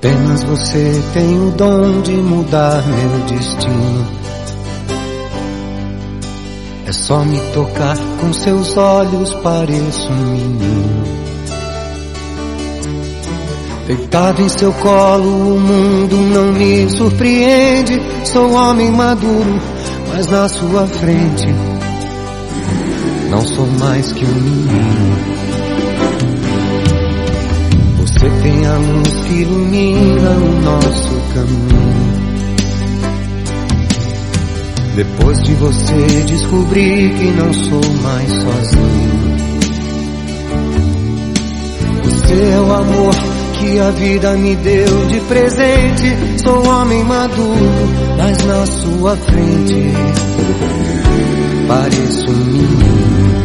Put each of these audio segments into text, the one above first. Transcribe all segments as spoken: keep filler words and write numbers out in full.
Apenas você tem o dom de mudar meu destino. É só me tocar com seus olhos, pareço um menino. Deitado em seu colo, o mundo não me surpreende. Sou homem maduro, mas na sua frente não sou mais que um menino. Você tem a luz que ilumina o nosso caminho. Depois de você descobri que não sou mais sozinho. Você é o amor que a vida me deu de presente. Sou homem maduro, mas na sua frente pareço um menino.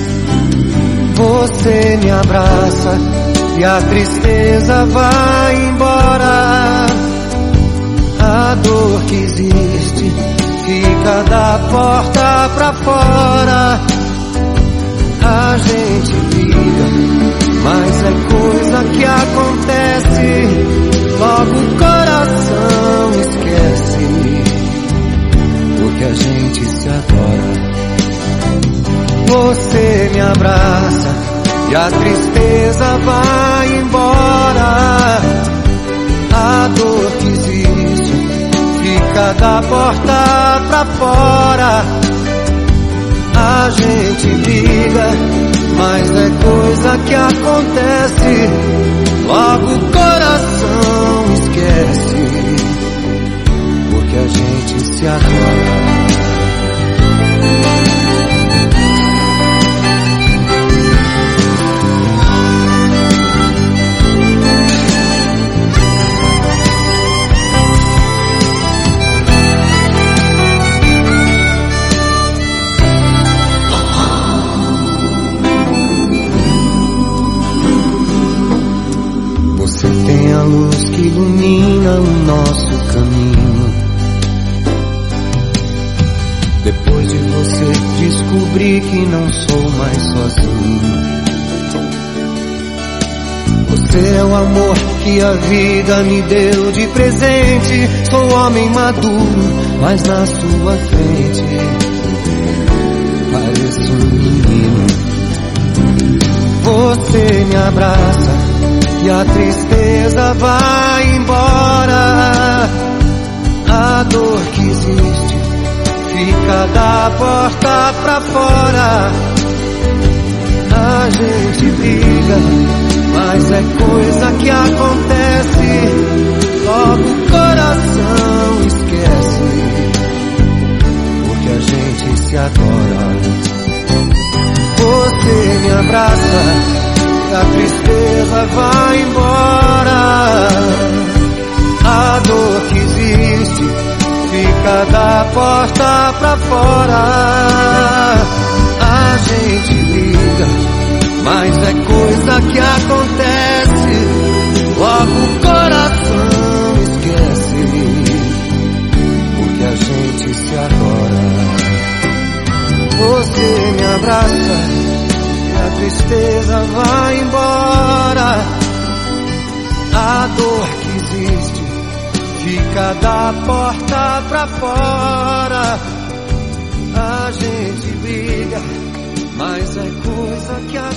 Você me abraça e a tristeza vai embora. A dor que existe fica da porta pra fora. A gente liga, mas é coisa que acontece. Logo o coração esquece, porque a gente se adora. Você me abraça e a tristeza vai embora. A dor que existe fica da porta pra fora. A gente liga, mas é coisa que acontece. Logo o coração esquece, porque a gente se adora. Tem a luz que ilumina o nosso caminho. Depois de você descobri que não sou mais sozinho. Você é o amor que a vida me deu de presente. Sou homem maduro, mas na sua frente pareço um menino. Você me abraça e a tristeza vai embora. A dor que existe fica da porta pra fora. A gente briga, mas é coisa que acontece. Logo o coração esquece, porque a gente se adora. Você me abraça, a tristeza vai embora. A dor que existe fica da porta pra fora. A gente liga, mas é coisa que acontece. Logo o coração esquece, porque a gente se adora. Você me abraça, a tristeza vai embora. A dor que existe fica da porta pra fora. A gente briga, mas é coisa que